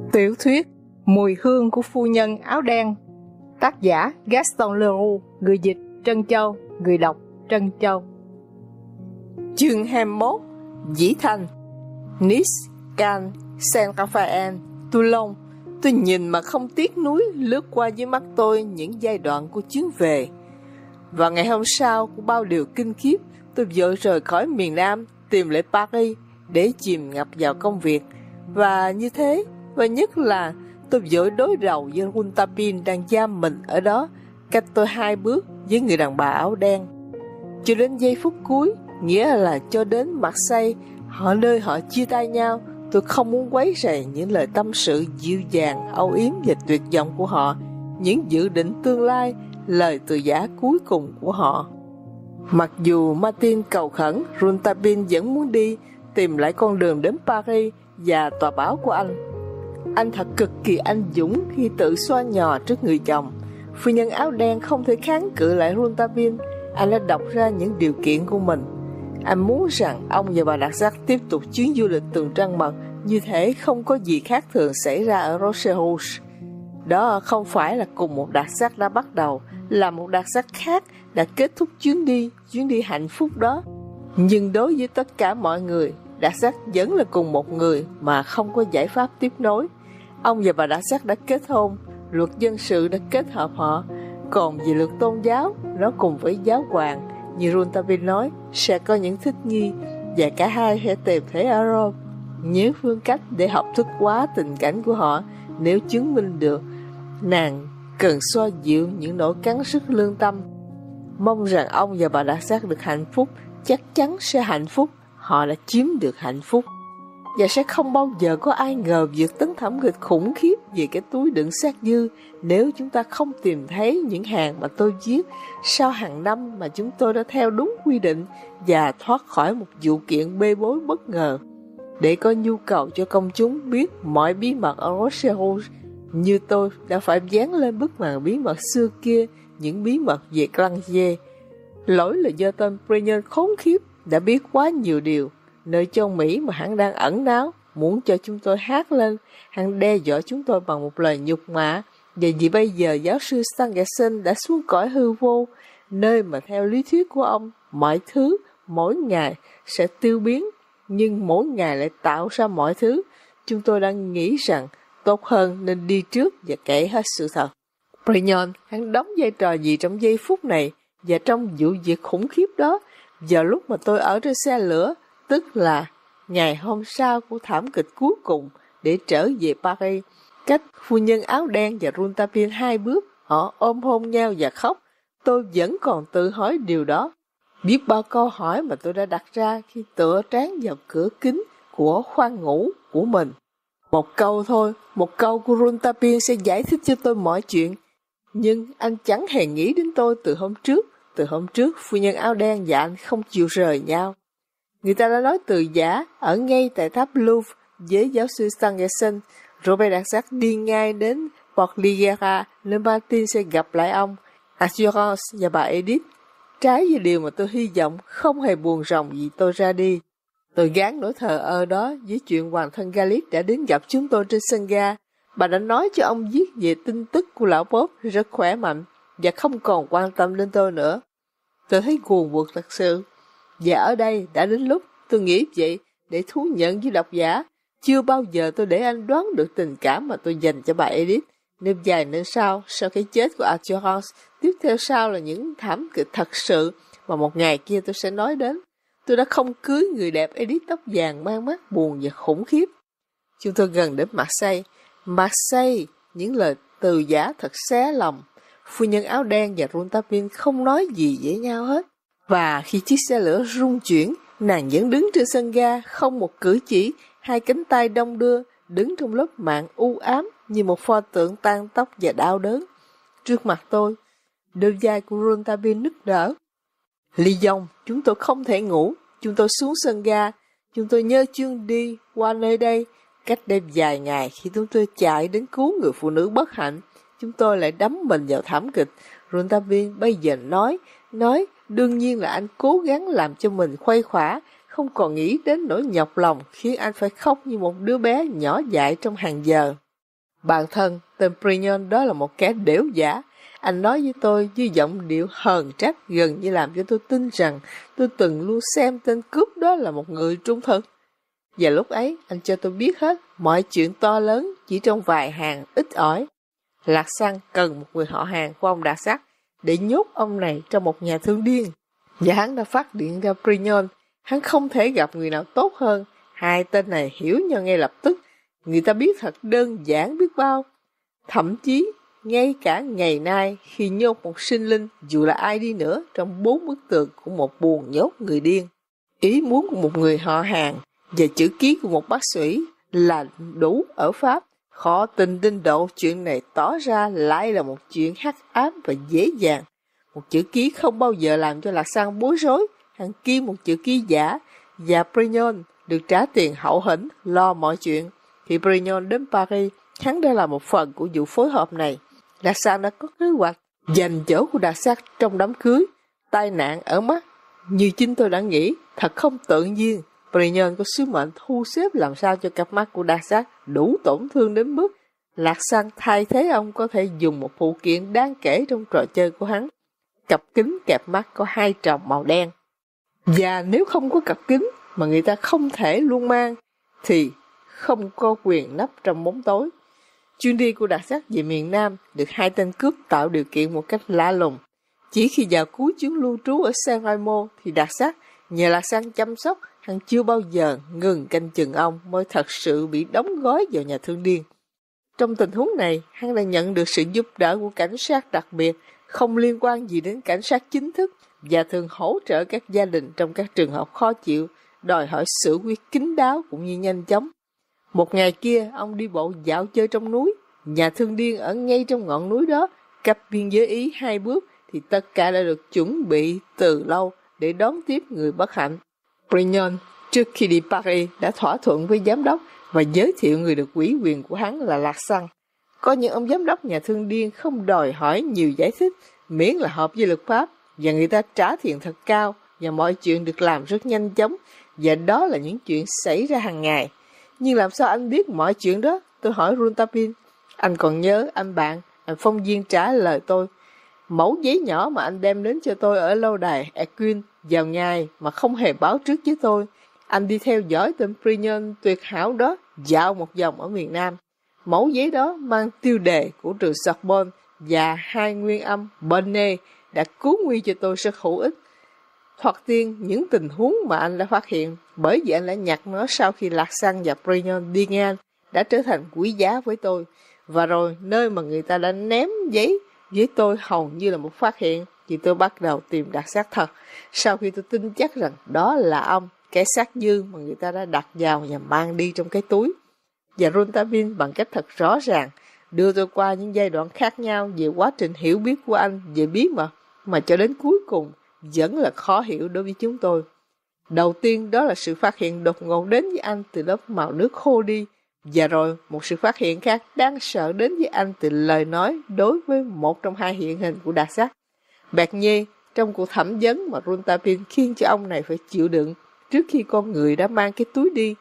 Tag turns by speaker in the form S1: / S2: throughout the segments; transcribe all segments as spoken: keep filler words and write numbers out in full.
S1: Tiểu thuyết Mùi hương của phu nhân áo đen. Tác giả Gaston Leroux. Người dịch Trân Châu. Người đọc Trân Châu. Chương hai mươi mốt. Dĩ Thành. Nice, Cannes, Saint Raphael, Toulon. Tôi nhìn mà không tiếc nuối lướt qua dưới mắt tôi những giai đoạn của chuyến về. Và ngày hôm sau, của bao điều kinh khiếp, tôi vội rời khỏi miền Nam tìm lại Paris để chìm ngập vào công việc. Và như thế, và nhất là tôi vội đối đầu với Rouletabille đang giam mình ở đó, cách tôi hai bước với người đàn bà áo đen. Cho đến giây phút cuối, nghĩa là cho đến Marseille, họ nơi họ chia tay nhau, tôi không muốn quấy rầy những lời tâm sự dịu dàng, âu yếm và tuyệt vọng của họ, những dự định tương lai, lời từ giã cuối cùng của họ. Mặc dù Martin cầu khẩn, Rouletabille vẫn muốn đi, tìm lại con đường đến Paris và tòa báo của anh. Anh thật cực kỳ anh dũng khi tự xoa nhò trước người chồng. Phu nhân áo đen không thể kháng cự lại Rouletabille. Anh đã đọc ra những điều kiện của mình. Anh muốn rằng ông và bà Đặc Sắc tiếp tục chuyến du lịch tuần trăng mật, như thể không có gì khác thường xảy ra ở Rocher Rouge. Đó không phải là cùng một Đặc Sắc đã bắt đầu, là một Đặc Sắc khác đã kết thúc chuyến đi, chuyến đi hạnh phúc đó. Nhưng đối với tất cả mọi người, Đặc Sắc vẫn là cùng một người mà không có giải pháp tiếp nối. Ông và bà Đặc Sắc đã kết hôn, luật dân sự đã kết hợp họ. Còn về luật tôn giáo, nó cùng với giáo hoàng, như Rouletabille nói, sẽ có những thích nghi, và cả hai sẽ tìm thấy ở Rome những phương cách để học thức hóa tình cảnh của họ. Nếu chứng minh được, nàng cần xoa dịu những nỗi cắn rứt lương tâm. Mong rằng ông và bà Đặc Sắc được hạnh phúc, chắc chắn sẽ hạnh phúc. Họ đã chiếm được hạnh phúc. Và sẽ không bao giờ có ai ngờ việc tấn thẩm kịch khủng khiếp về cái túi đựng xác dư nếu chúng ta không tìm thấy những hàng mà tôi viết sau hàng năm mà chúng tôi đã theo đúng quy định và thoát khỏi một vụ kiện bê bối bất ngờ. Để có nhu cầu cho công chúng biết mọi bí mật ở Rocher Rouge, như tôi đã phải dán lên bức màn bí mật xưa kia những bí mật về Glandier. Lỗi là do tên Brignon khốn khiếp đã biết quá nhiều điều, nơi châu Mỹ mà hắn đang ẩn náu, muốn cho chúng tôi hát lên. Hắn đe dọa chúng tôi bằng một lời nhục mạ, và vì bây giờ giáo sư Stangerson đã xuống cõi hư vô, nơi mà theo lý thuyết của ông, mọi thứ mỗi ngày sẽ tiêu biến, nhưng mỗi ngày lại tạo ra mọi thứ. Chúng tôi đang nghĩ rằng tốt hơn nên đi trước và kể hết sự thật. Brignon, hắn đóng vai trò gì trong giây phút này và trong vụ việc khủng khiếp đó? Giờ lúc mà tôi ở trên xe lửa, tức là ngày hôm sau của thảm kịch cuối cùng để trở về Paris, cách phu nhân áo đen và Rouletabille hai bước, họ ôm hôn nhau và khóc. Tôi vẫn còn tự hỏi điều đó. Biết bao câu hỏi mà tôi đã đặt ra khi tựa trán vào cửa kính của khoang ngủ của mình. Một câu thôi, một câu của Rouletabille sẽ giải thích cho tôi mọi chuyện. Nhưng anh chẳng hề nghĩ đến tôi từ hôm trước. Từ hôm trước, phu nhân áo đen và anh không chịu rời nhau. Người ta đã nói từ giả ở ngay tại tháp Louvre với giáo sư Stangerson. Robert Darzac đi ngay đến Port Ligera, nơi Martin sẽ gặp lại ông, Assurance và bà Edith. Trái với điều mà tôi hy vọng, không hề buồn ròng vì tôi ra đi. Tôi gán nỗi thờ ơ đó với chuyện hoàng thân Galit đã đến gặp chúng tôi trên sân ga. Bà đã nói cho ông viết về tin tức của lão Bob rất khỏe mạnh và không còn quan tâm đến tôi nữa. Tôi thấy cuồng buộc thật sự. Và ở đây đã đến lúc tôi nghĩ vậy để thú nhận với độc giả. Chưa bao giờ tôi để anh đoán được tình cảm mà tôi dành cho bà Edith. Nên dài nên sau, sau cái chết của Assurance, tiếp theo sau là những thảm kịch thật sự mà một ngày kia tôi sẽ nói đến. Tôi đã không cưới người đẹp Edith tóc vàng mang mắt buồn và khủng khiếp. Chúng tôi gần đến Marseille. Marseille, những lời từ giả thật xé lòng. Phu nhân áo đen và Rouletabille không nói gì với nhau hết. Và khi chiếc xe lửa rung chuyển, nàng vẫn đứng trên sân ga, không một cử chỉ, hai cánh tay đong đưa, đứng trong lớp màn u ám như một pho tượng tan tóc và đau đớn. Trước mặt tôi, đôi vai của Rouletabille nức nở. Lyon, chúng tôi không thể ngủ. Chúng tôi xuống sân ga. Chúng tôi nhớ chuyến đi qua nơi đây. Cách đây vài ngày khi chúng tôi chạy đến cứu người phụ nữ bất hạnh, chúng tôi lại đắm mình vào thảm kịch. Rouletabille bây giờ nói, nói, đương nhiên là anh cố gắng làm cho mình khuây khỏa, không còn nghĩ đến nỗi nhọc lòng khiến anh phải khóc như một đứa bé nhỏ dại trong hàng giờ. Bản thân, tên Prignon đó là một kẻ đểu giả. Anh nói với tôi với giọng điệu hờn trách gần như làm cho tôi tin rằng tôi từng luôn xem tên cướp đó là một người trung thực. Và lúc ấy, anh cho tôi biết hết mọi chuyện to lớn chỉ trong vài hàng ít ỏi. Lạc Sang cần một người họ hàng của ông Đạt Sắc để nhốt ông này trong một nhà thương điên. Và hắn đã phát điện ra Prignon. Hắn không thể gặp người nào tốt hơn. Hai tên này hiểu nhau ngay lập tức. Người ta biết thật đơn giản biết bao. Thậm chí, ngay cả ngày nay khi nhốt một sinh linh dù là ai đi nữa trong bốn bức tường của một buồng nhốt người điên. Ý muốn của một người họ hàng và chữ ký của một bác sĩ là đủ ở Pháp. Khó tin đến độ chuyện này tỏ ra lại là một chuyện hắc ám và dễ dàng. Một chữ ký không bao giờ làm cho Lạc Sang bối rối. Hắn ký một chữ ký giả và Prignon được trả tiền hậu hĩnh lo mọi chuyện. Khi Prignon đến Paris, hắn đã là một phần của vụ phối hợp này. Lạc Sang đã có kế hoạch giành chỗ của Đạt Sắc trong đám cưới. Tai nạn ở mắt, như chính tôi đã nghĩ, thật không tự nhiên. Prignon có sứ mệnh thu xếp làm sao cho cặp mắt của Đạt Sắc đủ tổn thương đến mức Lạc Sang thay thế ông có thể dùng một phụ kiện đáng kể trong trò chơi của hắn. Cặp kính kẹp mắt có hai tròng màu đen. Và nếu không có cặp kính mà người ta không thể luôn mang, thì không có quyền nấp trong bóng tối. Chuyến đi của Đạt Sắc về miền Nam được hai tên cướp tạo điều kiện một cách lạ lùng. Chỉ khi vào cuối chuyến lưu trú ở Saint Remo thì Đạt Sắc nhờ Lạc Sang chăm sóc, hắn chưa bao giờ ngừng canh chừng ông mới thật sự bị đóng gói vào nhà thương điên. Trong tình huống này, hắn đã nhận được sự giúp đỡ của cảnh sát đặc biệt, không liên quan gì đến cảnh sát chính thức và thường hỗ trợ các gia đình trong các trường hợp khó chịu, đòi hỏi xử quyết kín đáo cũng như nhanh chóng. Một ngày kia, ông đi bộ dạo chơi trong núi. Nhà thương điên ở ngay trong ngọn núi đó, cách biên giới Ý hai bước thì tất cả đã được chuẩn bị từ lâu để đón tiếp người bất hạnh. Prignon, trước khi đi Paris, đã thỏa thuận với giám đốc và giới thiệu người được ủy quyền của hắn là Lạc Sang. Có những ông giám đốc nhà thương điên không đòi hỏi nhiều giải thích, miễn là hợp với luật pháp, và người ta trả tiền thật cao, và mọi chuyện được làm rất nhanh chóng, và đó là những chuyện xảy ra hàng ngày. Nhưng làm sao anh biết mọi chuyện đó? Tôi hỏi Rouletabille. Anh còn nhớ anh bạn, anh phóng viên trả lời tôi. Mẫu giấy nhỏ mà anh đem đến cho tôi ở lâu đài Erquin vào ngày mà không hề báo trước với tôi. Anh đi theo dõi tên Prignon tuyệt hảo đó dạo một vòng ở miền Nam. Mẫu giấy đó mang tiêu đề của trường Sorbonne và hai nguyên âm Bonnet đã cứu nguy cho tôi rất hữu ích. Thoạt tiên những tình huống mà anh đã phát hiện bởi vì anh đã nhặt nó sau khi Lạc Sang và Prignon đi ngang đã trở thành quý giá với tôi. Và rồi nơi mà người ta đã ném giấy với tôi hầu như là một phát hiện thì tôi bắt đầu tìm Đạt Sắc thật. Sau khi tôi tin chắc rằng đó là ông, cái xác dương mà người ta đã đặt vào và mang đi trong cái túi. Và Rouletabille bằng cách thật rõ ràng đưa tôi qua những giai đoạn khác nhau về quá trình hiểu biết của anh về bí mật mà cho đến cuối cùng vẫn là khó hiểu đối với chúng tôi. Đầu tiên đó là sự phát hiện đột ngột đến với anh từ lớp màu nước khô đi, và rồi một sự phát hiện khác đáng sợ đến với anh từ lời nói đối với một trong hai hiện hình của Đạt Sắc. Bernier trong cuộc thẩm vấn mà Rouletabille khiến cho ông này phải chịu đựng trước khi con người đã mang cái túi đi,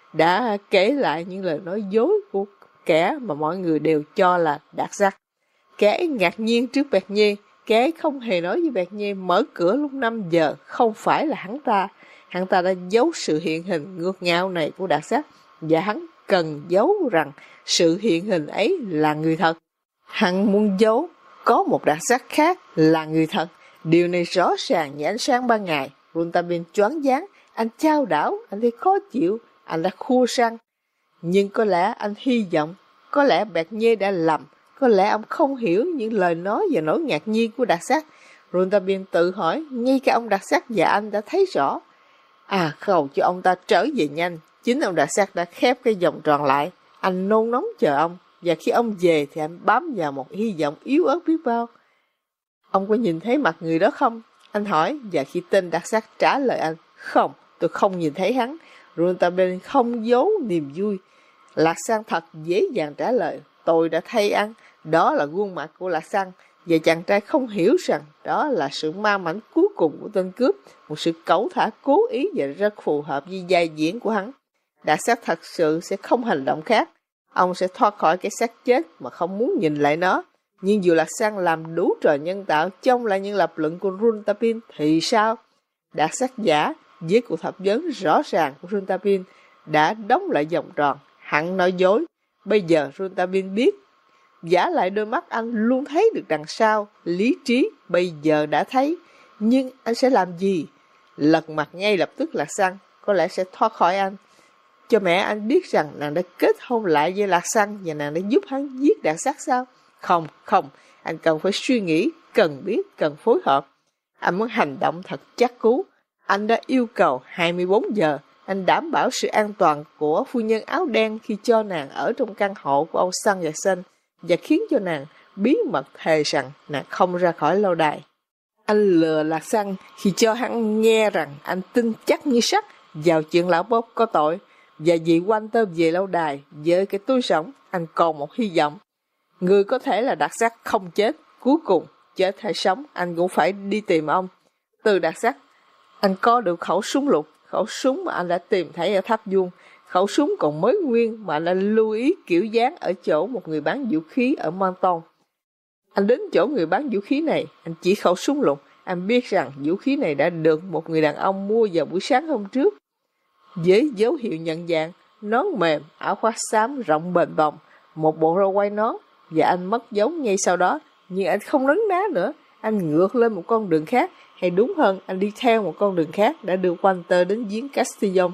S1: đã kể lại những lời nói dối của kẻ mà mọi người đều cho là Đạt Sắc. Kẻ ngạc nhiên trước Bernier, kẻ không hề nói với Bernier mở cửa lúc năm giờ không phải là hắn ta. Hắn ta đã giấu sự hiện hình ngược ngạo này của Đạt Sắc, và hắn cần giấu rằng sự hiện hình ấy là người thật. Hắn muốn giấu có một Đạt Sắc khác là người thật. Điều này rõ ràng như ánh sáng ban ngày. Rouletabille choáng váng, anh chao đảo, anh thấy khó chịu, anh đã khua răng. Nhưng có lẽ anh hy vọng, có lẽ Bernier đã lầm, có lẽ ông không hiểu những lời nói và nỗi ngạc nhiên của Đạt Sắc. Rouletabille tự hỏi, ngay cả ông Đạt Sắc và anh đã thấy rõ. À, cầu cho ông ta trở về nhanh. Chính ông Đạt Sắc đã khép cái vòng tròn lại. Anh nôn nóng chờ ông, và khi ông về thì anh bám vào một hy vọng yếu ớt biết bao. Ông có nhìn thấy mặt người đó không? Anh hỏi, và khi tên Đạt Sắc trả lời anh, không, tôi không nhìn thấy hắn. Rouletabille không giấu niềm vui. Lạc Sang thật dễ dàng trả lời, tôi đã thấy ăn. Đó là gương mặt của Lạc Sang, và chàng trai không hiểu rằng đó là sự ma mảnh cuối cùng của tên cướp, một sự cẩu thả cố ý và rất phù hợp với vai diễn của hắn. Đạt Sắc thật sự sẽ không hành động khác. ông sẽ thoát khỏi cái xác chết mà không muốn nhìn lại nó. Nhưng dù Lạc Sang làm đủ trò nhân tạo chống lại những lập luận của Runtapin thì sao? Đạt Sắc giả với cuộc thẩm vấn rõ ràng của Runtapin đã đóng lại vòng tròn. Hắn nói dối. Bây giờ Runtapin biết, giả lại đôi mắt anh luôn thấy được đằng sau. Lý trí bây giờ đã thấy. Nhưng anh sẽ làm gì? Lật mặt ngay lập tức Lạc Sang có lẽ sẽ thoát khỏi anh. Cho mẹ anh biết rằng nàng đã kết hôn lại với Lạc Sang và nàng đã giúp hắn giết Đạt Sắc sao? Không, không, anh cần phải suy nghĩ, cần biết, cần phối hợp. Anh muốn hành động thật chắc cú. Anh đã yêu cầu hai mươi bốn giờ. Anh đảm bảo sự an toàn của phu nhân áo đen khi cho nàng ở trong căn hộ của ông Sun và Sun và khiến cho nàng bí mật thề rằng nàng không ra khỏi lâu đài. Anh lừa Lạc Sang khi cho hắn nghe rằng anh tin chắc như sắt vào chuyện lão Bob có tội và vì Walter về lâu đài với cái túi sống, anh còn một hy vọng. Người có thể là Đạt Sắc không chết, cuối cùng chết hay sống anh cũng phải đi tìm ông. Từ Đạt Sắc, anh có được khẩu súng lục, khẩu súng mà anh đã tìm thấy ở tháp vuông, khẩu súng còn mới nguyên mà anh đã lưu ý kiểu dáng ở chỗ một người bán vũ khí ở Monton. Anh đến chỗ người bán vũ khí này, anh chỉ khẩu súng lục, anh biết rằng vũ khí này đã được một người đàn ông mua vào buổi sáng hôm trước. Với dấu hiệu nhận dạng, nón mềm, áo khoác xám rộng bền bồng, một bộ râu quai nón, và anh mất dấu ngay sau đó. Nhưng anh không nấn ná nữa, anh ngược lên một con đường khác, hay đúng hơn, anh đi theo một con đường khác đã đưa Walter đến giếng Castillon.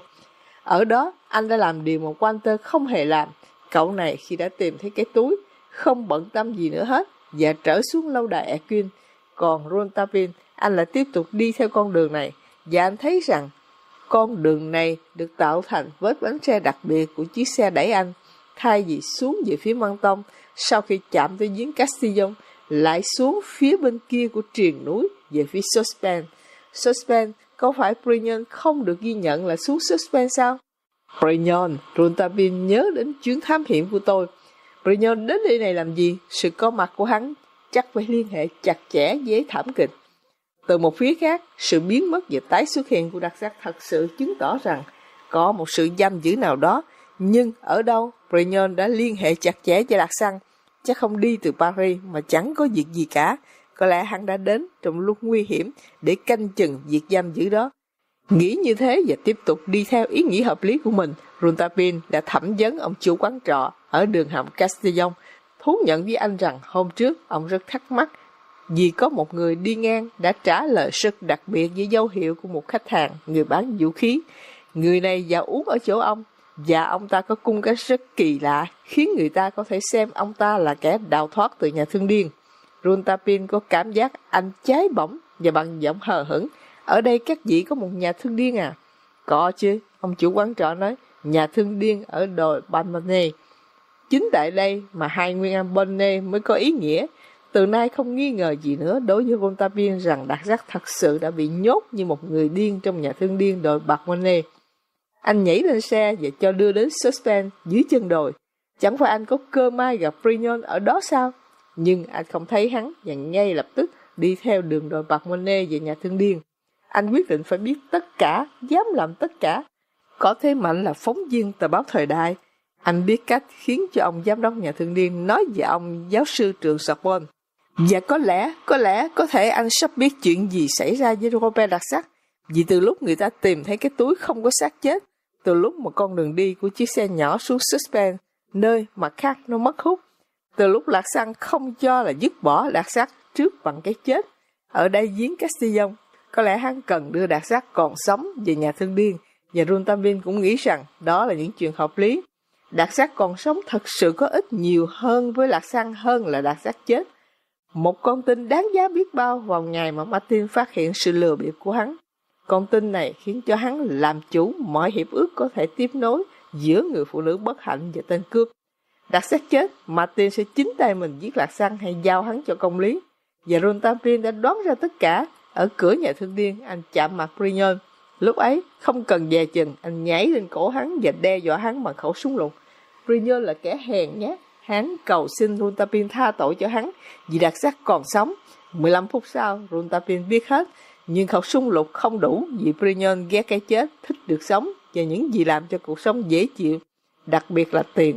S1: Ở đó, anh đã làm điều mà Walter không hề làm. Cậu này khi đã tìm thấy cái túi, không bận tâm gì nữa hết, và trở xuống lâu đài Erquin. Còn Runtapin, anh lại tiếp tục đi theo con đường này, và anh thấy rằng con đường này được tạo thành vết bánh xe đặc biệt của chiếc xe đẩy anh. Thay vì xuống về phía Monton, sau khi chạm tới giếng Castillon, lại xuống phía bên kia của triền núi về phía Suspens. Suspens, có phải Brignon không được ghi nhận là xuống Suspens sao? Brignon, Runtapin nhớ đến chuyến thám hiểm của tôi. Brignon đến đây này làm gì? Sự có mặt của hắn chắc phải liên hệ chặt chẽ với thảm kịch. Từ một phía khác, sự biến mất và tái xuất hiện của Đạt Sắc thật sự chứng tỏ rằng có một sự giam giữ nào đó. Nhưng ở đâu, Brignon đã liên hệ chặt chẽ với Đạt Sắc, chắc không đi từ Paris mà chẳng có việc gì cả. Có lẽ hắn đã đến trong lúc nguy hiểm để canh chừng việc giam giữ đó. Nghĩ như thế và tiếp tục đi theo ý nghĩ hợp lý của mình, Runtapin đã thẩm vấn ông chủ quán trọ ở đường hầm Castillon, thú nhận với anh rằng hôm trước ông rất thắc mắc vì có một người đi ngang đã trả lời rất đặc biệt với dấu hiệu của một khách hàng, người bán vũ khí. Người này vào uống ở chỗ ông, và ông ta có cung cách rất kỳ lạ, khiến người ta có thể xem ông ta là kẻ đào thoát từ nhà thương điên. Runtapin có cảm giác anh cháy bỏng và bằng giọng hờ hững. Ở đây các vị có một nhà thương điên à? Có chứ, ông chủ quán trọ nói, nhà thương điên ở đồi Balmone. Chính tại đây mà hai nguyên âm Bonnet mới có ý nghĩa. Từ nay không nghi ngờ gì nữa đối với Runtapin rằng Đạt Sắc thật sự đã bị nhốt như một người điên trong nhà thương điên đồi Balmone. Anh nhảy lên xe và cho đưa đến Suspens dưới chân đồi. Chẳng phải anh có cơ may gặp Brignon ở đó sao? Nhưng anh không thấy hắn và ngay lập tức đi theo đường đồi Balmone về nhà thương điên. Anh quyết định phải biết tất cả, dám làm tất cả. Có thế mạnh là phóng viên tờ báo Thời Đại. Anh biết cách khiến cho ông giám đốc nhà thương điên nói về ông giáo sư trường Sorbonne. Và có lẽ, có lẽ có thể anh sắp biết chuyện gì xảy ra với Robert Đạt Sắc. Vì từ lúc người ta tìm thấy cái túi không có xác chết, từ lúc mà con đường đi của chiếc xe nhỏ xuống Suspens, nơi mà khác nó mất hút, từ lúc Lạc Sang không cho là dứt bỏ Đạt Sắc trước bằng cái chết, ở đây giếng Castillon, có lẽ hắn cần đưa Đạt Sắc còn sống về nhà thương điên, và Runtapin cũng nghĩ rằng đó là những chuyện hợp lý. Đạt Sắc còn sống thật sự có ích nhiều hơn với Lạc Sang hơn là Đạt Sắc chết. Một con tin đáng giá biết bao vào ngày mà Martin phát hiện sự lừa bịp của hắn. Con tin này khiến cho hắn làm chủ mọi hiệp ước có thể tiếp nối giữa người phụ nữ bất hạnh và tên cướp. Đạt Sắc chết, Martin sẽ chính tay mình giết Lạc Sang hay giao hắn cho công lý. Và Runtapin đã đoán ra tất cả. Ở cửa nhà thương điên, anh chạm mặt Brignon. Lúc ấy, không cần dè chừng, anh nhảy lên cổ hắn và đe dọa hắn bằng khẩu súng lục. Brignon là kẻ hèn nhát. Hắn cầu xin Runtapin tha tội cho hắn vì Đạt Sắc còn sống. mười lăm phút sau, Runtapin biết hết. Nhưng khẩu súng lục không đủ vì Brignon ghét cái chết, thích được sống và những gì làm cho cuộc sống dễ chịu, đặc biệt là tiền.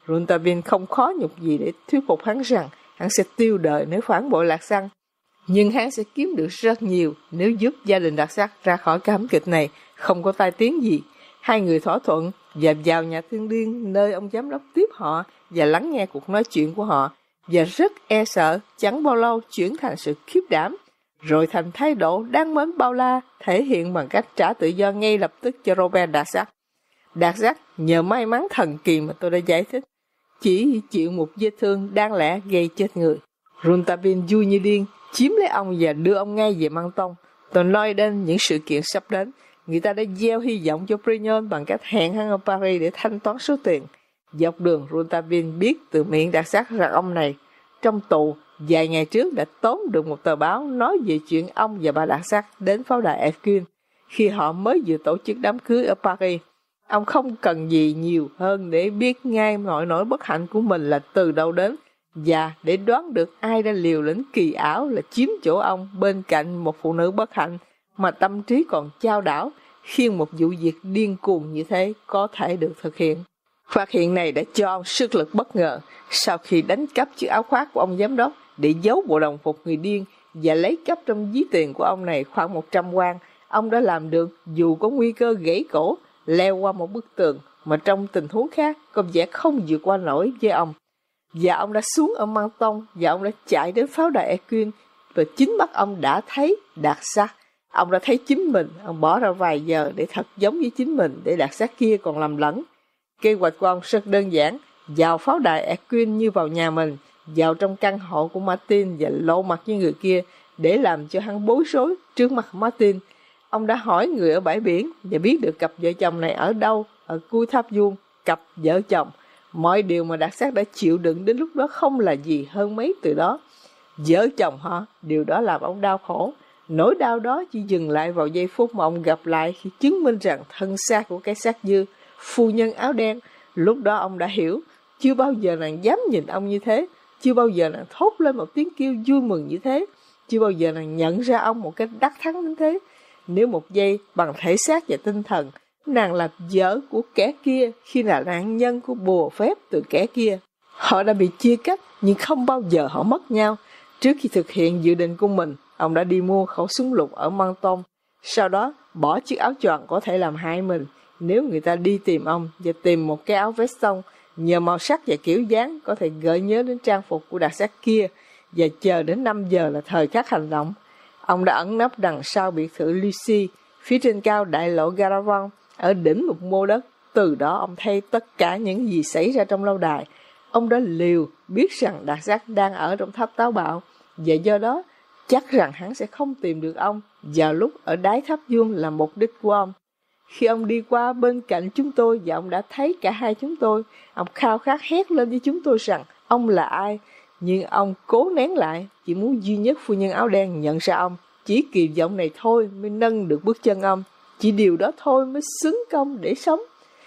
S1: Rontabin không khó nhọc gì để thuyết phục hắn rằng hắn sẽ tiêu đời nếu phản bội Lạc Săng. Nhưng hắn sẽ kiếm được rất nhiều nếu giúp gia đình Đặc Sắc ra khỏi cái hãm kịch này, không có tai tiếng gì. Hai người thỏa thuận và vào nhà thương điên nơi ông giám đốc tiếp họ và lắng nghe cuộc nói chuyện của họ, và rất e sợ chẳng bao lâu chuyển thành sự khiếp đảm, rồi thành thái độ đáng mến bao la, thể hiện bằng cách trả tự do ngay lập tức cho Robert Đặc Sắc. Đặc Sắc nhờ may mắn thần kỳ mà tôi đã giải thích, chỉ chịu một vết thương đáng lẽ gây chết người. Rontabin vui như điên, chiếm lấy ông và đưa ông ngay về Măng Tông. Tôi nói đến những sự kiện sắp đến. Người ta đã gieo hy vọng cho Brignon bằng cách hẹn hắn ở Paris để thanh toán số tiền. Dọc đường, Rontabin biết từ miệng Đặc Sắc rằng ông này, trong tù, vài ngày trước đã tóm được một tờ báo nói về chuyện ông và bà Đặc Sắc đến pháo đài Erquin khi họ mới vừa tổ chức đám cưới ở Paris. Ông không cần gì nhiều hơn để biết ngay mọi nỗi bất hạnh của mình là từ đâu đến, và để đoán được ai đã liều lĩnh kỳ ảo là chiếm chỗ ông bên cạnh một phụ nữ bất hạnh mà tâm trí còn chao đảo, khiến một vụ việc điên cuồng như thế có thể được thực hiện. Phát hiện này đã cho ông sức lực bất ngờ. Sau khi đánh cắp chiếc áo khoác của ông giám đốc để giấu bộ đồng phục người điên và lấy cắp trong ví tiền của ông này khoảng một trăm quan, ông đã làm được dù có nguy cơ gãy cổ, leo qua một bức tường mà trong tình huống khác có vẻ không vượt qua nổi với ông. Và ông đã xuống ở Măng Tông và ông đã chạy đến pháo đài Erquin, và chính mắt ông đã thấy Đặc Sắc. Ông đã thấy chính mình, ông bỏ ra vài giờ để thật giống với chính mình để Đặc Sắc kia còn lầm lẫn. Kế hoạch của ông rất đơn giản, vào pháo đài Erquin như vào nhà mình, vào trong căn hộ của Martin và lộ mặt với người kia để làm cho hắn bối rối trước mặt Martin. Ông đã hỏi người ở bãi biển và biết được cặp vợ chồng này ở đâu, ở cuối tháp vuông, cặp vợ chồng. Mọi điều mà Đặc Sắc đã chịu đựng đến lúc đó không là gì hơn mấy từ đó. Vợ chồng họ, điều đó làm ông đau khổ. Nỗi đau đó chỉ dừng lại vào giây phút mà ông gặp lại khi chứng minh rằng thân xác của cái xác dư, phu nhân áo đen. Lúc đó ông đã hiểu, chưa bao giờ nàng dám nhìn ông như thế, chưa bao giờ nàng thốt lên một tiếng kêu vui mừng như thế, chưa bao giờ nàng nhận ra ông một cách đắc thắng đến thế. Nếu một giây bằng thể xác và tinh thần, nàng là vợ của kẻ kia khi là nạn nhân của bùa phép từ kẻ kia. Họ đã bị chia cách nhưng không bao giờ họ mất nhau. Trước khi thực hiện dự định của mình, ông đã đi mua khẩu súng lục ở Măng Tông. Sau đó bỏ chiếc áo choàng có thể làm hại mình nếu người ta đi tìm ông, và tìm một cái áo veston nhờ màu sắc và kiểu dáng có thể gợi nhớ đến trang phục của Đặc Sắc kia, và chờ đến năm giờ là thời khắc hành động. Ông đã ẩn nấp đằng sau biệt thự Lucy, phía trên cao đại lộ Garavant, ở đỉnh một mô đất. Từ đó ông thấy tất cả những gì xảy ra trong lâu đài. Ông đã liều biết rằng Đặc Sắc đang ở trong tháp táo bạo, và do đó chắc rằng hắn sẽ không tìm được ông vào lúc ở đáy tháp vuông là mục đích của ông. Khi ông đi qua bên cạnh chúng tôi và ông đã thấy cả hai chúng tôi, ông khao khát hét lên với chúng tôi rằng ông là ai, nhưng ông cố nén lại, chỉ muốn duy nhất phu nhân áo đen nhận ra ông. Chỉ kỳ vọng này thôi mới nâng được bước chân ông, chỉ điều đó thôi mới xứng công để sống.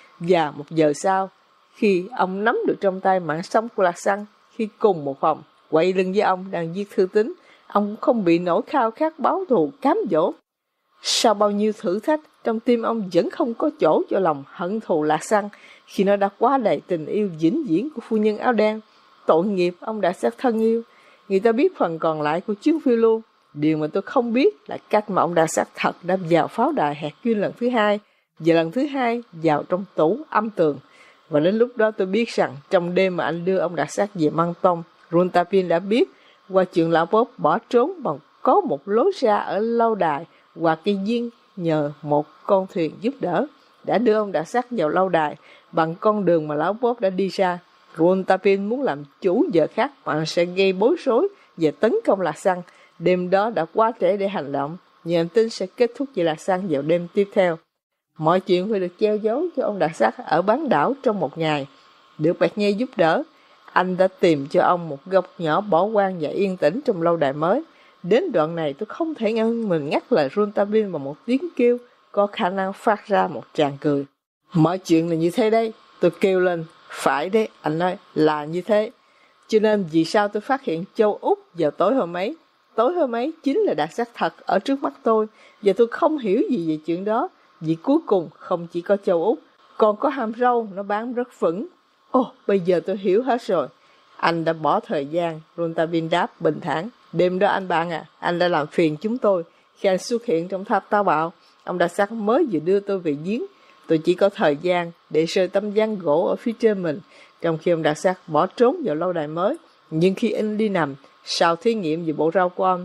S1: Và một giờ sau, khi ông nắm được trong tay mạng sống của Lạc Săng, khi cùng một phòng, quay lưng với ông đang viết thư tín, ông cũng không bị nỗi khao khát báo thù cám dỗ. Sau bao nhiêu thử thách, trong tim ông vẫn không có chỗ cho lòng hận thù Lạc Săng khi nó đã quá đầy tình yêu vĩnh viễn của phu nhân áo đen. Tội nghiệp ông đã sát thân yêu. Người ta biết phần còn lại của chuyến phiêu lưu. Điều mà tôi không biết là cách mà ông đã sát thật đã vào pháo đài Hercule lần thứ hai, và lần thứ hai vào trong tủ âm tường. Và đến lúc đó tôi biết rằng trong đêm mà anh đưa ông Đặc Sắc về Măng Tông, Rontabin đã biết qua chuyện lão Bob bỏ trốn bằng có một lối ra ở lâu đài hoặc cây duyên nhờ một con thuyền giúp đỡ đã đưa ông Đặc Sắc vào lâu đài bằng con đường mà lão Bob đã đi ra. Rontabin muốn làm chủ giờ khác mà sẽ gây bối rối và tấn công Lạc Săng. Đêm đó đã quá trễ để hành động, nhưng anh tin sẽ kết thúc với Lạc Săng vào đêm tiếp theo. Mọi chuyện phải được treo giấu cho ông Đặc Sắc ở bán đảo trong một ngày. Được Bạch Nhê giúp đỡ, anh đã tìm cho ông một góc nhỏ bỏ hoang và yên tĩnh trong lâu đài mới. Đến đoạn này tôi không thể ngăn mình ngắt lời Rontabin bằng một tiếng kêu có khả năng phát ra một tràng cười. Mọi chuyện là như thế đấy, tôi kêu lên. Phải đấy, anh nói, là như thế. Cho nên vì sao tôi phát hiện châu Úc vào tối hôm ấy? Tối hôm ấy chính là Đặc Sắc thật ở trước mắt tôi, và tôi không hiểu gì về chuyện đó. Vì cuối cùng không chỉ có châu Úc, còn có hàm râu nó bám rất vững. Ồ, bây giờ tôi hiểu hết rồi. Anh đã bỏ thời gian, Rontabin đáp bình thản. Đêm đó anh bạn à, anh đã làm phiền chúng tôi. Khi anh xuất hiện trong tháp táo bạo, ông Đặc Sắc mới vừa đưa tôi về giếng. Tôi chỉ có thời gian để sơi tấm ván gỗ ở phía trên mình, trong khi ông Đặc Sắc bỏ trốn vào lâu đài mới. Nhưng khi anh đi nằm, sau thí nghiệm về bộ rau của ông,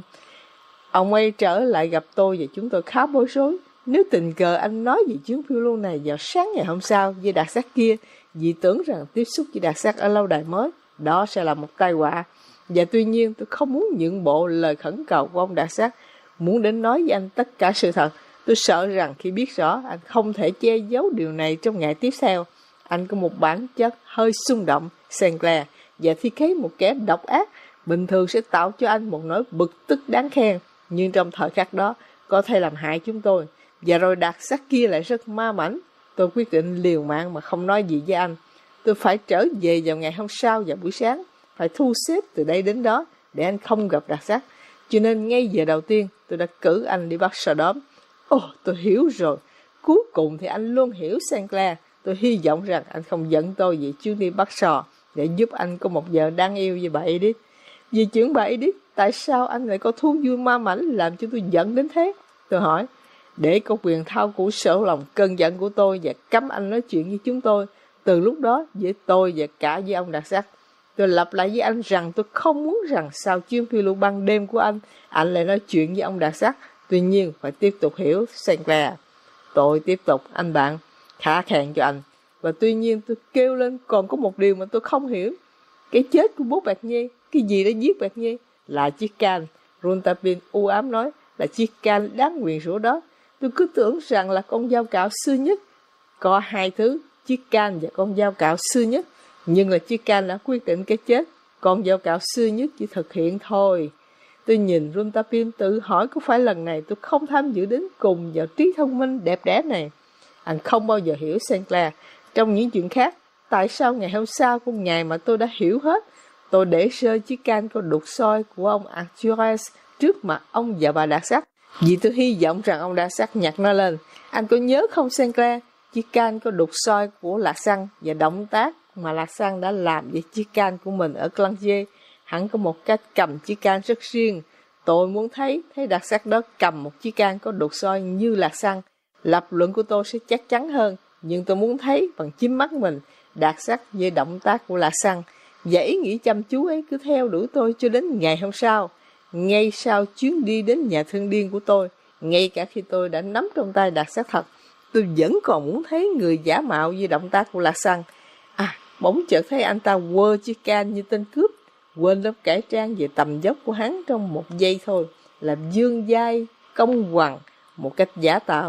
S1: ông ấy trở lại gặp tôi và chúng tôi khá bối rối. Nếu tình cờ anh nói về chuyến phiêu lưu này vào sáng ngày hôm sau với Đặc Sắc kia, vì tưởng rằng tiếp xúc với Đặc Sắc ở lâu đài mới, đó sẽ là một tai họa. Và tuy nhiên tôi không muốn nhượng bộ lời khẩn cầu của ông Đặc Sắc, muốn đến nói với anh tất cả sự thật. Tôi sợ rằng khi biết rõ anh không thể che giấu điều này trong ngày tiếp theo. Anh có một bản chất hơi xung động, Sinclair, và thi kế một kẻ độc ác bình thường sẽ tạo cho anh một nỗi bực tức đáng khen, nhưng trong thời khắc đó có thể làm hại chúng tôi. Và rồi Đặc Sắc kia lại rất ma mãnh. Tôi quyết định liều mạng mà không nói gì với anh. Tôi phải trở về vào ngày hôm sau vào buổi sáng, phải thu xếp từ đây đến đó để anh không gặp Đặc Sắc. Cho nên ngay giờ đầu tiên tôi đã cử anh đi bắt sò đóm. Ồ, tôi hiểu rồi. Cuối cùng thì anh luôn hiểu Sinclair. Tôi hy vọng rằng anh không giận tôi về chuyến đi bắt sò để giúp anh có một giờ đáng yêu như bà Edith. Vì chuyện bà Edith, tại sao anh lại có thú vui ma mãnh làm cho tôi giận đến thế? Tôi hỏi. Để có quyền thao củ sở lòng cơn giận của tôi và cấm anh nói chuyện với chúng tôi. Từ lúc đó với tôi và cả với ông Đặc Sắc, tôi lặp lại với anh rằng tôi không muốn rằng sau chuyến phiêu lưu ban đêm của anh, anh lại nói chuyện với ông Đặc Sắc. Tuy nhiên phải tiếp tục hiểu Sinclair. Tôi tiếp tục, anh bạn, khá khen cho anh. Và tuy nhiên tôi kêu lên còn có một điều mà tôi không hiểu. Cái chết của bố Bạc Nhê, cái gì đã giết Bạc Nhê? Là chiếc can. Rontabin u ám nói là chiếc can đáng nguyền rủa đó. Tôi cứ tưởng rằng là con dao cạo xưa nhất. Có hai thứ, chiếc can và con dao cạo xưa nhất. Nhưng là chiếc can đã quyết định cái chết. Con dao cạo xưa nhất chỉ thực hiện thôi. Tôi nhìn Rontabin tự hỏi có phải lần này tôi không tham dự đến cùng vào trí thông minh đẹp đẽ này. Anh không bao giờ hiểu Sinclair. Trong những chuyện khác, tại sao ngày hôm sau của ngày mà tôi đã hiểu hết, tôi để rơi chiếc can có đục soi của ông Arthures trước mặt ông và bà Đặc Sắc. Vì tôi hy vọng rằng ông Đặc Sắc nhặt nó lên. Anh có nhớ không Sinclair? Chiếc can có đục soi của Lạc Xăng và động tác mà Lạc Xăng đã làm với chiếc can của mình ở Clanger. Hắn có một cách cầm chiếc can rất riêng. Tôi muốn thấy thấy Đặc Sắc đó cầm một chiếc can có đục soi như Lạc Xăng. Lập luận của tôi sẽ chắc chắn hơn, nhưng tôi muốn thấy bằng chính mắt mình Đặc Sắc với động tác của Lạc Xăng. Và ý nghĩ chăm chú ấy cứ theo đuổi tôi cho đến ngày hôm sau. Ngay sau chuyến đi đến nhà thương điên của tôi, ngay cả khi tôi đã nắm trong tay Đặc Sắc thật, tôi vẫn còn muốn thấy người giả mạo với động tác của Lạc Xăng. À, bỗng chợt thấy anh ta quơ chiếc can như tên cướp, quên lớp cải trang về tầm dốc của hắn trong một giây thôi, làm dương dai, công hoàng, một cách giả tạo.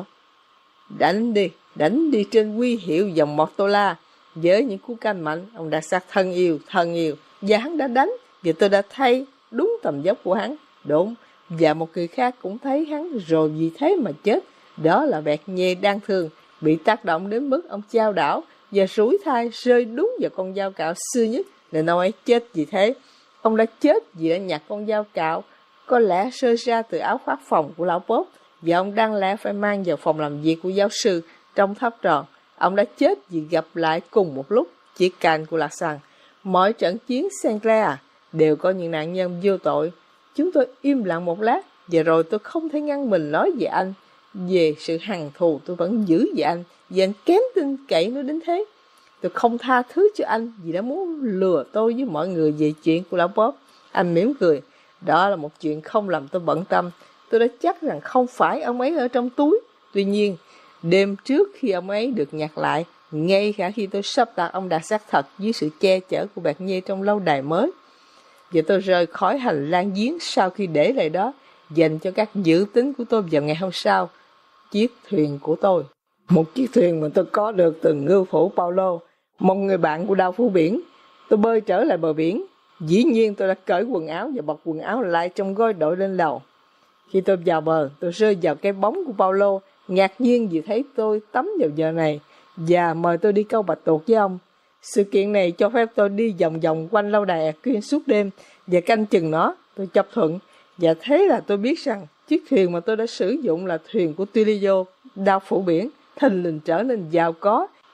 S1: Đánh đi, đánh đi trên huy hiệu dòng Mortola. Với những cú canh mạnh, ông Đặc Sắc thân yêu, thân yêu. Và hắn đã đánh, và tôi đã thay đúng tầm dốc của hắn. Đúng, và một người khác cũng thấy hắn rồi vì thế mà chết. Đó là Bạc Nhê đang thương, bị tác động đến mức ông chao đảo và rủi thai rơi đúng vào con dao cạo xưa nhất, nên ông ấy chết vì thế. Ông đã chết vì đã nhặt con dao cạo, có lẽ rơi ra từ áo khoác phòng của lão Pop, và ông đang lẽ phải mang vào phòng làm việc của giáo sư trong tháp tròn. Ông đã chết vì gặp lại cùng một lúc chiếc can của Lạc Xăng. Mọi trận chiến Sinclair đều có những nạn nhân vô tội. Chúng tôi im lặng một lát, và rồi tôi không thể ngăn mình nói về anh. Về sự hằn thù tôi vẫn giữ về anh, vì anh kém tin cậy nó đến thế. Tôi không tha thứ cho anh vì đã muốn lừa tôi với mọi người về chuyện của lão Bob. Anh mỉm cười. Đó là một chuyện không làm tôi bận tâm. Tôi đã chắc rằng không phải ông ấy ở trong túi. Tuy nhiên, đêm trước khi ông ấy được nhặt lại, ngay cả khi tôi sắp đặt ông Đặc Sắc thật dưới sự che chở của Bạc Nhê trong lâu đài mới, và tôi rời khỏi hành lang giếng sau khi để lại đó, dành cho các dự tính của tôi vào ngày hôm sau, chiếc thuyền của tôi. Một chiếc thuyền mà tôi có được từ ngư phủ Paulo, một người bạn của Đao Phủ Biển. Tôi bơi trở lại bờ biển. Dĩ nhiên tôi đã cởi quần áo và bọc quần áo lại trong gối đội lên lầu. Khi tôi vào bờ, tôi rơi vào cái bóng của Paulo, ngạc nhiên vì thấy tôi tắm vào giờ này, và mời tôi đi câu bạch tuộc với ông. Sự kiện này cho phép tôi đi vòng vòng quanh lâu đài Aquin suốt đêm và canh chừng nó. Tôi chấp thuận, và thế là tôi biết rằng chiếc thuyền mà tôi đã sử dụng là thuyền của Tullio, Đao Phủ Biển, thình lình trở nên giàu có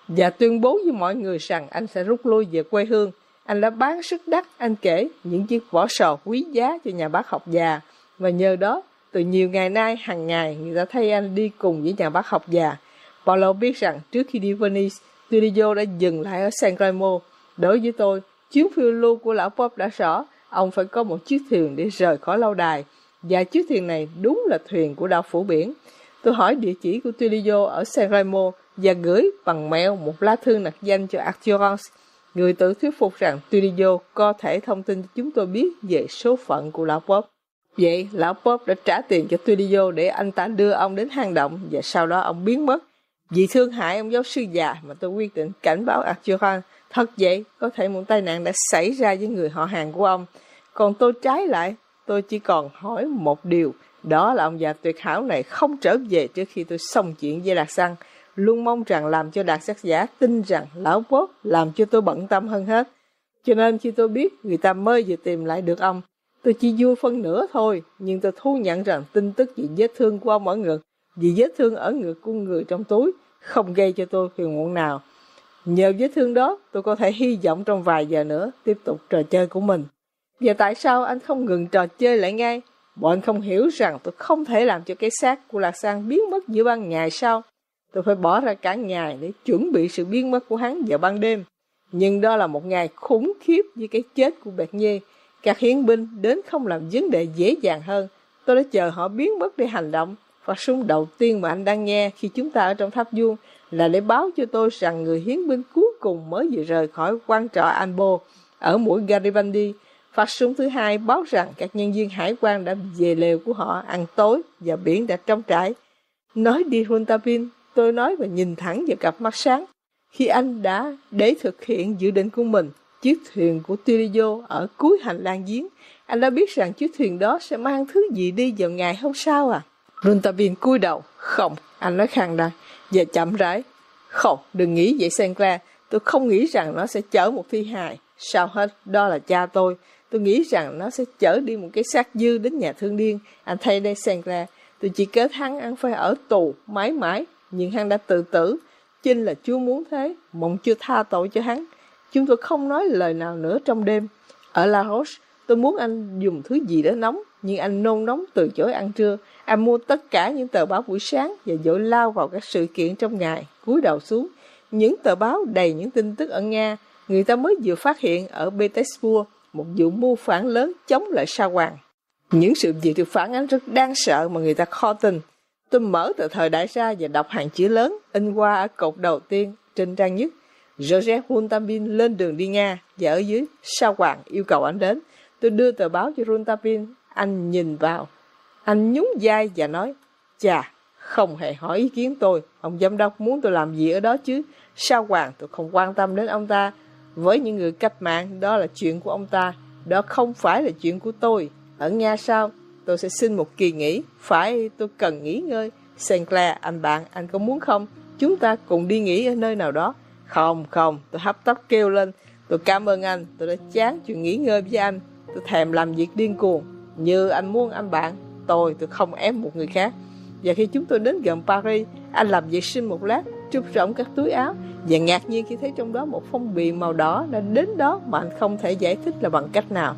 S1: và tuyên bố với mọi người rằng anh sẽ rút lui về quê hương. Anh đã bán sức đắt, anh kể, những chiếc vỏ sò quý giá cho nhà bác học già. Và nhờ đó, từ nhiều ngày nay, hàng ngày, người ta thấy anh đi cùng với nhà bác học già. Paolo biết rằng trước khi đi Venice, Tullio đã dừng lại ở San Remo. Đối với tôi, chuyến phiêu lưu của lão Pop đã rõ, ông phải có một chiếc thuyền để rời khỏi lâu đài. Và chiếc thuyền này đúng là thuyền của đạo phủ biển. Tôi hỏi địa chỉ của Tullio ở San Remo và gửi bằng mail một lá thư nặc danh cho Arturance. Người tự thuyết phục rằng Tullio có thể thông tin cho chúng tôi biết về số phận của lão Pop. Vậy, lão Pop đã trả tiền cho Tullio để anh ta đưa ông đến hang động và sau đó ông biến mất. Vì thương hại ông giáo sư già mà tôi quyết định cảnh báo Arturance. Thật vậy, có thể một tai nạn đã xảy ra với người họ hàng của ông. Còn tôi trái lại, tôi chỉ còn hỏi một điều, đó là ông già tuyệt hảo này không trở về trước khi tôi xong chuyện với Đạt Săn. Luôn mong rằng làm cho Đạt Sắc Giả tin rằng lão Pop làm cho tôi bận tâm hơn hết. Cho nên khi tôi biết người ta mới vừa tìm lại được ông, tôi chỉ vui phân nửa thôi, nhưng tôi thú nhận rằng tin tức về vết thương của ông ở ngực, vì vết thương ở ngực của người trong túi, không gây cho tôi phiền muộn nào. Nhờ vết thương đó, tôi có thể hy vọng trong vài giờ nữa tiếp tục trò chơi của mình. Và tại sao anh không ngừng trò chơi lại ngay? Bọn anh không hiểu rằng tôi không thể làm cho cái xác của Lạc Sang biến mất giữa ban ngày sao? Tôi phải bỏ ra cả ngày để chuẩn bị sự biến mất của hắn vào ban đêm. Nhưng đó là một ngày khủng khiếp với cái chết của Bernier. Các hiến binh đến không làm vấn đề dễ dàng hơn. Tôi đã chờ họ biến mất để hành động. Phát súng đầu tiên mà anh đang nghe khi chúng ta ở trong tháp vuông là để báo cho tôi rằng người hiến binh cuối cùng mới vừa rời khỏi quan trọ Albo ở mũi Garibaldi. Phát súng thứ hai báo rằng các nhân viên hải quan đã về lều của họ ăn tối và biển đã trống trải. Nói đi Rontabin, tôi nói và nhìn thẳng vào cặp mắt sáng. Khi anh đã để thực hiện dự định của mình, chiếc thuyền của Tullio ở cuối hành lang giếng, anh đã biết rằng chiếc thuyền đó sẽ mang thứ gì đi vào ngày hôm sau à? Rontabin cúi đầu. Không, anh nói khàn đặc và chậm rãi. Không, đừng nghĩ vậy Sinclair. Tôi không nghĩ rằng nó sẽ chở một thi hài. Sao hết, đó là cha tôi. Tôi nghĩ rằng nó sẽ chở đi một cái xác dư đến nhà thương điên. Anh thấy đây Sinclair, tôi chỉ kết hắn anh phải ở tù mãi mãi. Nhưng hắn đã tự tử. Chính là Chúa muốn thế, mong chưa tha tội cho hắn. Chúng tôi không nói lời nào nữa trong đêm. Ở La Roche, tôi muốn anh dùng thứ gì đó nóng, nhưng anh nôn nóng từ chối ăn trưa. Anh mua tất cả những tờ báo buổi sáng và vội lao vào các sự kiện trong ngày, cúi đầu xuống. Những tờ báo đầy những tin tức ở Nga, người ta mới vừa phát hiện ở Petersburg một vụ mưu phản lớn chống lại Sa Hoàng. Những sự việc được phản ánh rất đáng sợ mà người ta khó tin. Tôi mở tờ thời đại ra và đọc hàng chữ lớn in qua ở cột đầu tiên trên trang nhất. Joseph Rontabin lên đường đi Nga và ở dưới Sa Hoàng yêu cầu anh đến. Tôi đưa tờ báo cho Rontabin, anh nhìn vào. Anh nhún vai và nói, chà, không hề hỏi ý kiến tôi, ông giám đốc muốn tôi làm gì ở đó chứ. Sa Hoàng tôi không quan tâm đến ông ta. Với những người cách mạng, đó là chuyện của ông ta, đó không phải là chuyện của tôi. Ở Nga sao? Tôi sẽ xin một kỳ nghỉ, phải tôi cần nghỉ ngơi. Sinclair, anh bạn, anh có muốn không? Chúng ta cùng đi nghỉ ở nơi nào đó. Không, không, tôi hấp tấp kêu lên. Tôi cảm ơn anh, tôi đã chán chuyện nghỉ ngơi với anh. Tôi thèm làm việc điên cuồng. Như anh muốn anh bạn, tôi, tôi không ép một người khác. Và khi chúng tôi đến gần Paris, anh làm vệ sinh một lát, trút rỗng các túi áo và ngạc nhiên khi thấy trong đó một phong bì màu đỏ đã đến đó mà anh không thể giải thích là bằng cách nào.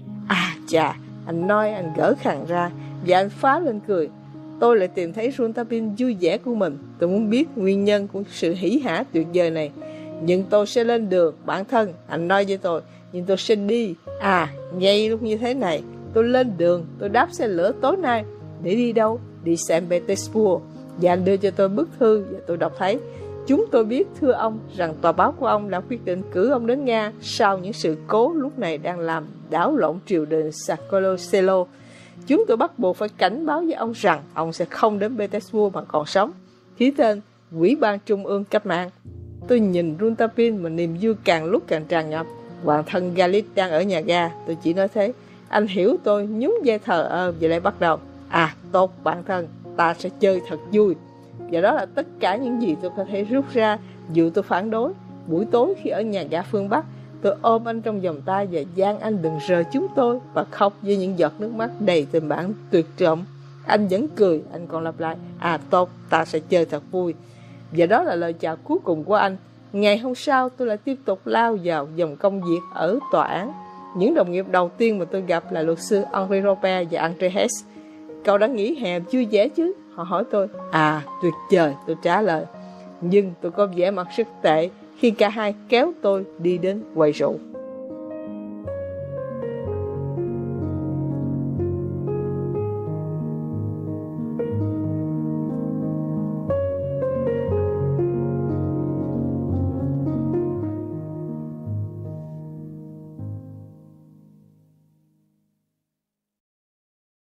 S1: À chà, anh nói, anh gỡ khăn ra và anh phá lên cười. Tôi lại tìm thấy Rontabin vui vẻ của mình. Tôi muốn biết nguyên nhân của sự hỉ hả tuyệt vời này. Nhưng tôi sẽ lên đường, bản thân, anh nói với tôi. Nhưng tôi sẽ đi. À, ngay lúc như thế này, tôi lên đường, tôi đáp xe lửa tối nay. Để đi đâu? Đi Saint Petersburg. Và anh đưa cho tôi bức thư và tôi đọc thấy. Chúng tôi biết, thưa ông, rằng tòa báo của ông đã quyết định cử ông đến Nga sau những sự cố lúc này đang làm đảo lộn triều đình Sakoloselo. Chúng tôi bắt buộc phải cảnh báo với ông rằng ông sẽ không đến Petersburg mà còn sống. Ký tên Ủy ban Trung ương Cách mạng. Tôi nhìn Rontabin mà niềm vui càng lúc càng tràn ngập. Hoàng thân Galit đang ở nhà ga. Tôi chỉ nói thế. Anh hiểu tôi, nhún vai thờ ơ và lại bắt đầu. À, tốt bạn thân, ta sẽ chơi thật vui. Và đó là tất cả những gì tôi có thể rút ra dù tôi phản đối. Buổi tối khi ở nhà ga phương Bắc, tôi ôm anh trong vòng tay và gian anh đừng rời chúng tôi và khóc với những giọt nước mắt đầy tình bạn tuyệt vọng. Anh vẫn cười, anh còn lặp lại, à tốt, ta sẽ chơi thật vui. Và đó là lời chào cuối cùng của anh. Ngày hôm sau tôi lại tiếp tục lao vào dòng công việc ở tòa án. Những đồng nghiệp đầu tiên mà tôi gặp là luật sư Henri Robert và André Hess. Cậu đã nghỉ hè vui vẻ chứ? Họ hỏi tôi. À, tuyệt vời, tôi trả lời. Nhưng tôi có vẻ mặt rất tệ khi cả hai kéo tôi đi đến quầy rượu.